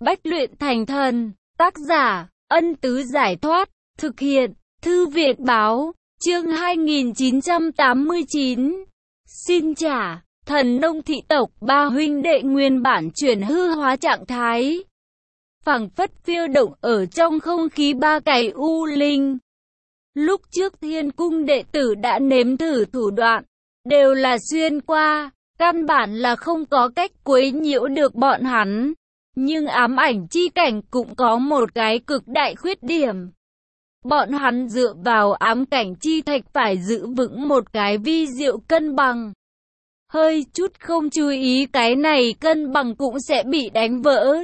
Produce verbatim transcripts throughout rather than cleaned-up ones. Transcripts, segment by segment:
Bách luyện thành thần, tác giả, Ân Tứ Giải Thoát, thực hiện, Thư Viện Báo, chương hai nghìn chín trăm tám mươi chín. Xin trả, thần nông thị tộc ba huynh đệ nguyên bản chuyển hư hóa trạng thái. Phảng phất phiêu động ở trong không khí ba cày u linh. Lúc trước Thiên Cung đệ tử đã nếm thử thủ đoạn, đều là xuyên qua, căn bản là không có cách quấy nhiễu được bọn hắn. Nhưng ám ảnh chi cảnh cũng có một cái cực đại khuyết điểm. Bọn hắn dựa vào ám cảnh chi thạch phải giữ vững một cái vi diệu cân bằng. Hơi chút không chú ý cái này cân bằng cũng sẽ bị đánh vỡ.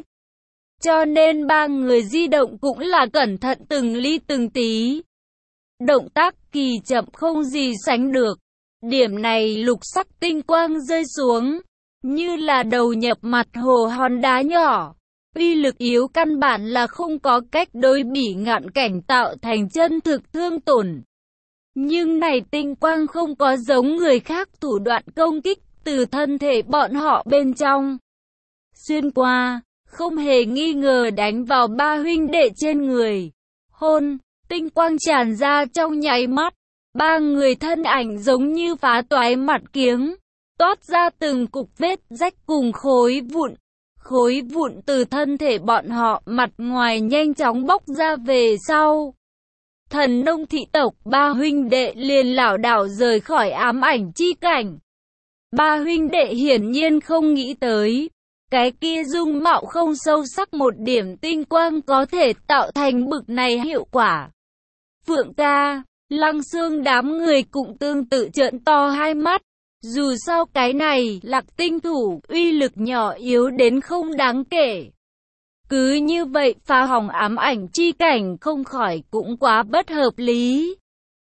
Cho nên ba người di động cũng là cẩn thận từng ly từng tí. Động tác kỳ chậm không gì sánh được. Điểm này lục sắc tinh quang rơi xuống, như là đầu nhập mặt hồ hòn đá nhỏ. Uy lực yếu căn bản là không có cách đối bỉ ngạn cảnh tạo thành chân thực thương tổn. Nhưng này tinh quang không có giống người khác thủ đoạn công kích từ thân thể bọn họ bên trong. Xuyên qua, không hề nghi ngờ đánh vào ba huynh đệ trên người. Hôn, tinh quang tràn ra trong nháy mắt. Ba người thân ảnh giống như phá toái mặt kiếng, toát ra từng cục vết rách cùng khối vụn. Khối vụn từ thân thể bọn họ mặt ngoài nhanh chóng bốc ra về sau. Thần nông thị tộc ba huynh đệ liền lảo đảo rời khỏi ám ảnh chi cảnh. Ba huynh đệ hiển nhiên không nghĩ tới, cái kia dung mạo không sâu sắc một điểm tinh quang có thể tạo thành bực này hiệu quả. Phượng ca, Lăng Xương đám người cũng tương tự trợn to hai mắt. Dù sao cái này Lạc tinh thủ uy lực nhỏ yếu đến không đáng kể. Cứ như vậy phá hỏng ám ảnh chi cảnh không khỏi cũng quá bất hợp lý.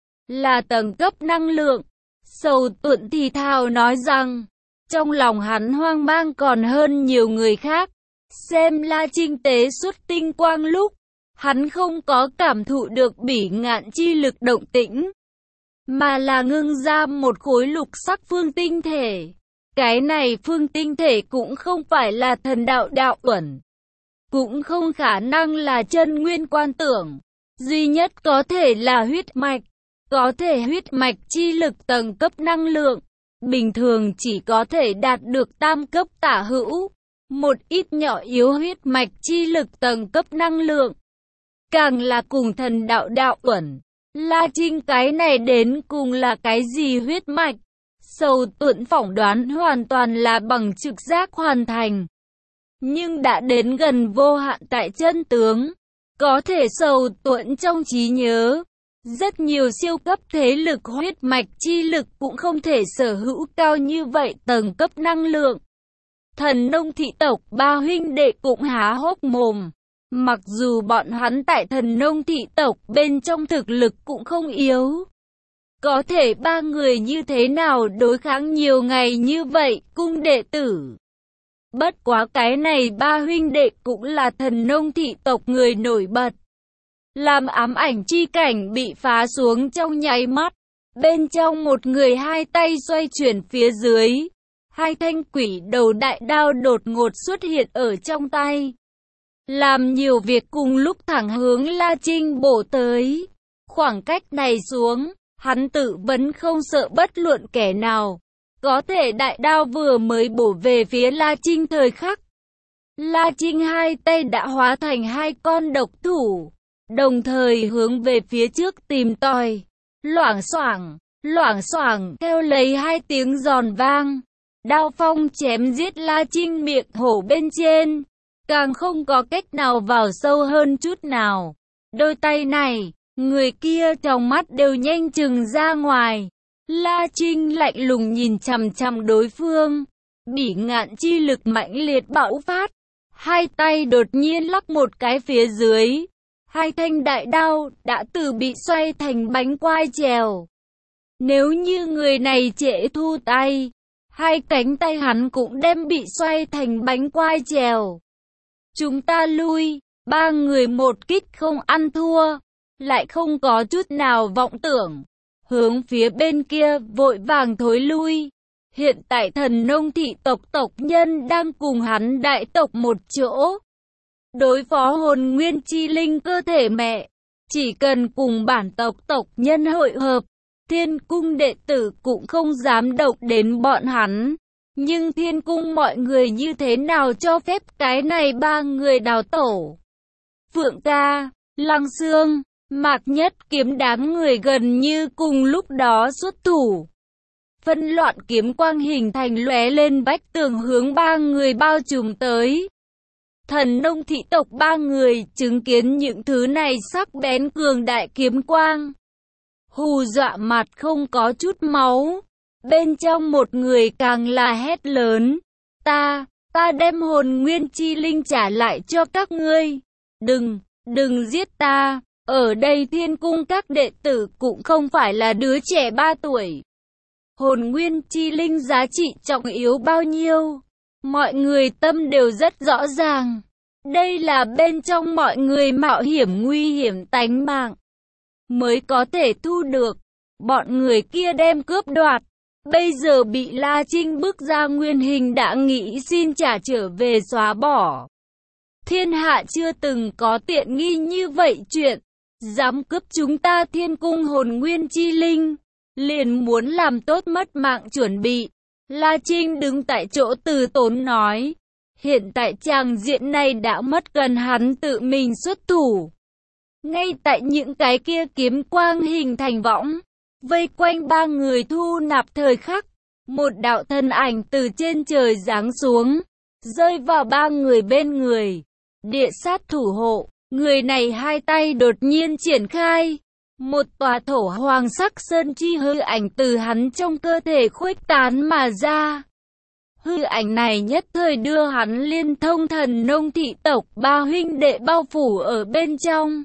Là tầng cấp năng lượng. Sầu Tuận thì thào nói rằng, trong lòng hắn hoang mang còn hơn nhiều người khác. Xem La Trinh tế xuất tinh quang lúc, hắn không có cảm thụ được bỉ ngạn chi lực động tĩnh, mà là ngưng ra một khối lục sắc phương tinh thể. Cái này phương tinh thể cũng không phải là thần đạo đạo uẩn, cũng không khả năng là chân nguyên quan tưởng, duy nhất có thể là huyết mạch. Có thể huyết mạch chi lực tầng cấp năng lượng, bình thường chỉ có thể đạt được tam cấp tả hữu. Một ít nhỏ yếu huyết mạch chi lực tầng cấp năng lượng, càng là cùng thần đạo đạo uẩn. La Trinh cái này đến cùng là cái gì huyết mạch? Sầu Tuận phỏng đoán hoàn toàn là bằng trực giác hoàn thành. Nhưng đã đến gần vô hạn tại chân tướng, có thể Sầu Tuận trong trí nhớ, rất nhiều siêu cấp thế lực huyết mạch chi lực cũng không thể sở hữu cao như vậy tầng cấp năng lượng. Thần nông thị tộc ba huynh đệ cũng há hốc mồm. Mặc dù bọn hắn tại thần nông thị tộc bên trong thực lực cũng không yếu, có thể ba người như thế nào đối kháng nhiều ngày như vậy cung đệ tử. Bất quá cái này ba huynh đệ cũng là thần nông thị tộc người nổi bật. Làm ám ảnh chi cảnh bị phá xuống trong nháy mắt, bên trong một người hai tay xoay chuyển phía dưới, hai thanh quỷ đầu đại đao đột ngột xuất hiện ở trong tay. Làm nhiều việc cùng lúc thẳng hướng La Trinh bổ tới. Khoảng cách này xuống, hắn tự vấn không sợ bất luận kẻ nào. Có thể đại đao vừa mới bổ về phía La Trinh thời khắc, La Trinh hai tay đã hóa thành hai con độc thủ, đồng thời hướng về phía trước tìm tòi. Loảng xoảng, loảng xoảng kêu lấy hai tiếng giòn vang. Đao phong chém giết La Trinh miệng hổ bên trên, càng không có cách nào vào sâu hơn chút nào. Đôi tay này, người kia trong mắt đều nhanh chừng ra ngoài. La Trinh lạnh lùng nhìn chằm chằm đối phương. Bỉ ngạn chi lực mãnh liệt bạo phát. Hai tay đột nhiên lắc một cái phía dưới. Hai thanh đại đao đã từ bị xoay thành bánh quai trèo. Nếu như người này trễ thu tay, hai cánh tay hắn cũng đem bị xoay thành bánh quai trèo. Chúng ta lui, ba người một kích không ăn thua, lại không có chút nào vọng tưởng. Hướng phía bên kia vội vàng thối lui. Hiện tại thần nông thị tộc tộc nhân đang cùng hắn đại tộc một chỗ. đối phó hồn nguyên chi linh cơ thể mẹ. Chỉ cần cùng bản tộc tộc nhân hội hợp, thiên cung đệ tử cũng không dám động đến bọn hắn. Nhưng thiên cung mọi người như thế nào cho phép cái này ba người đào tổ? Phượng ca, Lăng Xương, Mạc Nhất Kiếm đám người gần như cùng lúc đó xuất thủ. Phân loạn kiếm quang hình thành lóe lên vách tường hướng ba người bao trùm tới. Thần nông thị tộc ba người chứng kiến những thứ này sắc bén cường đại kiếm quang. Hù dọa mặt không có chút máu. Bên trong một người càng là hét lớn. Ta, ta đem hồn nguyên chi linh trả lại cho các ngươi. Đừng, đừng giết ta. Ở đây thiên cung các đệ tử cũng không phải là đứa trẻ ba tuổi. Hồn nguyên chi linh giá trị trọng yếu bao nhiêu? Mọi người tâm đều rất rõ ràng. Đây là bên trong mọi người mạo hiểm nguy hiểm tánh mạng mới có thể thu được. Bọn người kia đem cướp đoạt. Bây giờ bị La Trinh bức ra nguyên hình đã nghĩ xin trả trở về xóa bỏ. Thiên hạ chưa từng có tiện nghi như vậy chuyện. Dám cướp chúng ta thiên cung hồn nguyên chi linh. Liền muốn làm tốt mất mạng chuẩn bị. La Trinh đứng tại chỗ từ tốn nói. Hiện tại tràng diện này đã mất gần hắn tự mình xuất thủ. Ngay tại những cái kia kiếm quang hình thành võng. Vây quanh ba người thu nạp thời khắc. Một đạo thân ảnh từ trên trời giáng xuống. Rơi vào ba người bên người. Địa sát thủ hộ. Người này hai tay đột nhiên triển khai. Một tòa thổ hoàng sắc sơn chi hư ảnh từ hắn trong cơ thể khuếch tán mà ra. Hư ảnh này nhất thời đưa hắn liên thông thần nông thị tộc ba huynh đệ bao phủ ở bên trong.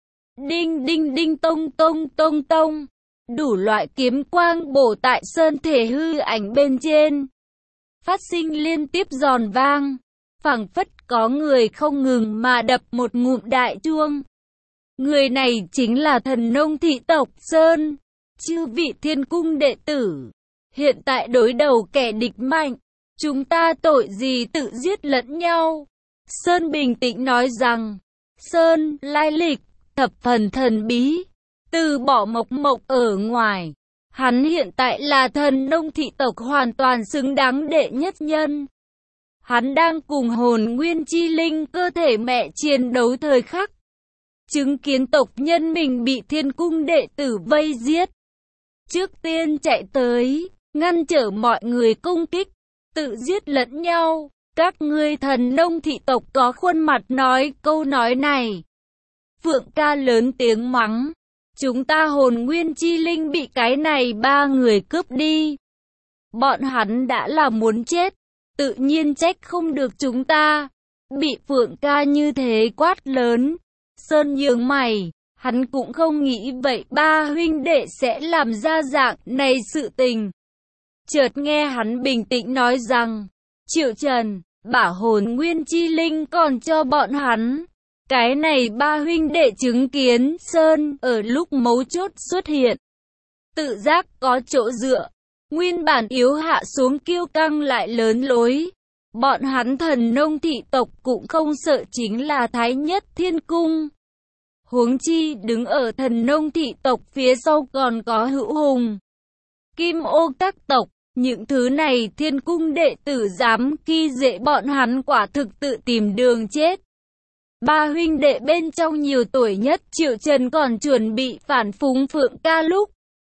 Đinh đinh đinh tông tông tông tông. Đủ loại kiếm quang bổ tại sơn thể hư ảnh bên trên. Phát sinh liên tiếp giòn vang. Phảng phất có người không ngừng mà đập một ngụm đại chuông. Người này chính là thần nông thị tộc Sơn. Chư vị thiên cung đệ tử. Hiện tại đối đầu kẻ địch mạnh. Chúng ta tội gì tự giết lẫn nhau. Sơn bình tĩnh nói rằng. Sơn lai lịch thập phần thần bí. Từ bỏ Mộc Mộc ở ngoài. Hắn hiện tại là thần nông thị tộc hoàn toàn xứng đáng đệ nhất nhân. Hắn đang cùng hồn nguyên chi linh cơ thể mẹ chiến đấu thời khắc. Chứng kiến tộc nhân mình bị thiên cung đệ tử vây giết. Trước tiên chạy tới, ngăn trở mọi người công kích, tự giết lẫn nhau. Các ngươi thần nông thị tộc có khuôn mặt nói câu nói này. Phượng ca lớn tiếng mắng. Chúng ta hồn nguyên chi linh bị cái này ba người cướp đi. Bọn hắn đã là muốn chết. Tự nhiên trách không được chúng ta. Bị Phượng ca như thế quát lớn. Sơn nhướng mày. Hắn cũng không nghĩ vậy ba huynh đệ sẽ làm ra dạng này sự tình. Chợt nghe hắn bình tĩnh nói rằng. Triệu Trần, bả hồn nguyên chi linh còn cho bọn hắn. Cái này ba huynh đệ chứng kiến Sơn ở lúc mấu chốt xuất hiện. Tự giác có chỗ dựa. Nguyên bản yếu hạ xuống kiêu căng lại lớn lối. Bọn hắn thần nông thị tộc cũng không sợ chính là Thái Nhất Thiên Cung. Huống chi đứng ở thần nông thị tộc phía sau còn có Hữu Hùng, Kim Ô các tộc. Những thứ này thiên cung đệ tử dám khi dễ bọn hắn quả thực tự tìm đường chết. Ba huynh đệ bên trong nhiều tuổi nhất Triệu Trần còn chuẩn bị phản phúng Phượng ca lúc.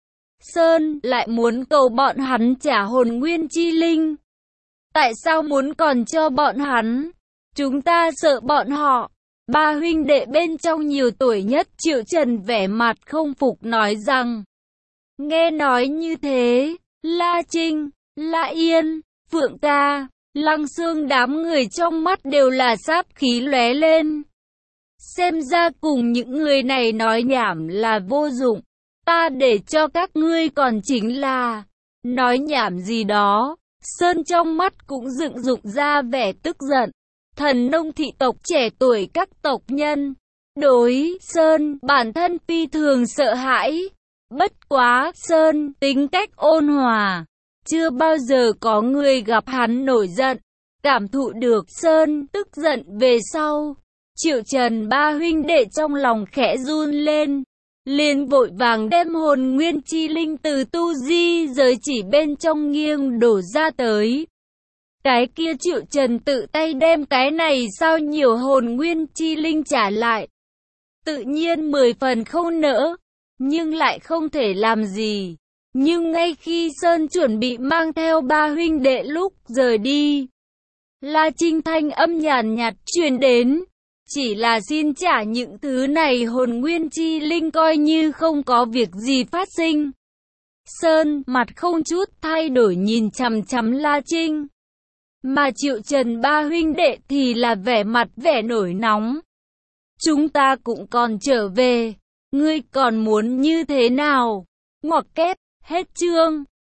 Sơn lại muốn cầu bọn hắn trả hồn nguyên chi linh. Tại sao muốn còn cho bọn hắn? Chúng ta sợ bọn họ. Ba huynh đệ bên trong nhiều tuổi nhất Triệu Trần vẻ mặt không phục nói rằng. Nghe nói như thế, La Trinh, La Yên, Phượng ca, Lăng Xương đám người trong mắt đều là sát khí lóe lên. Xem ra cùng những người này nói nhảm là vô dụng. Ta để cho các ngươi còn chính là nói nhảm gì đó. Sơn trong mắt cũng dựng dục ra vẻ tức giận. Thần nông thị tộc trẻ tuổi các tộc nhân. Đối Sơn bản thân phi thường sợ hãi. Bất quá Sơn tính cách ôn hòa. Chưa bao giờ có người gặp hắn nổi giận. Cảm thụ được Sơn tức giận về sau. Triệu Trần ba huynh đệ trong lòng khẽ run lên, liền vội vàng đem hồn nguyên chi linh từ tu di giới chỉ bên trong nghiêng đổ ra tới. Cái kia Triệu Trần tự tay đem cái này sao nhiều hồn nguyên chi linh trả lại. Tự nhiên mười phần không nỡ, nhưng lại không thể làm gì. Nhưng ngay khi Sơn chuẩn bị mang theo ba huynh đệ lúc rời đi, La Trinh thanh âm nhàn nhạt truyền đến, chỉ là xin trả những thứ này hồn nguyên chi linh coi như không có việc gì phát sinh. Sơn mặt không chút thay đổi nhìn chằm chằm La Trinh, mà Triệu Trần ba huynh đệ thì là vẻ mặt vẻ nổi nóng. Chúng ta cũng còn trở về, ngươi còn muốn như thế nào? Ngoặc kép, hết chương.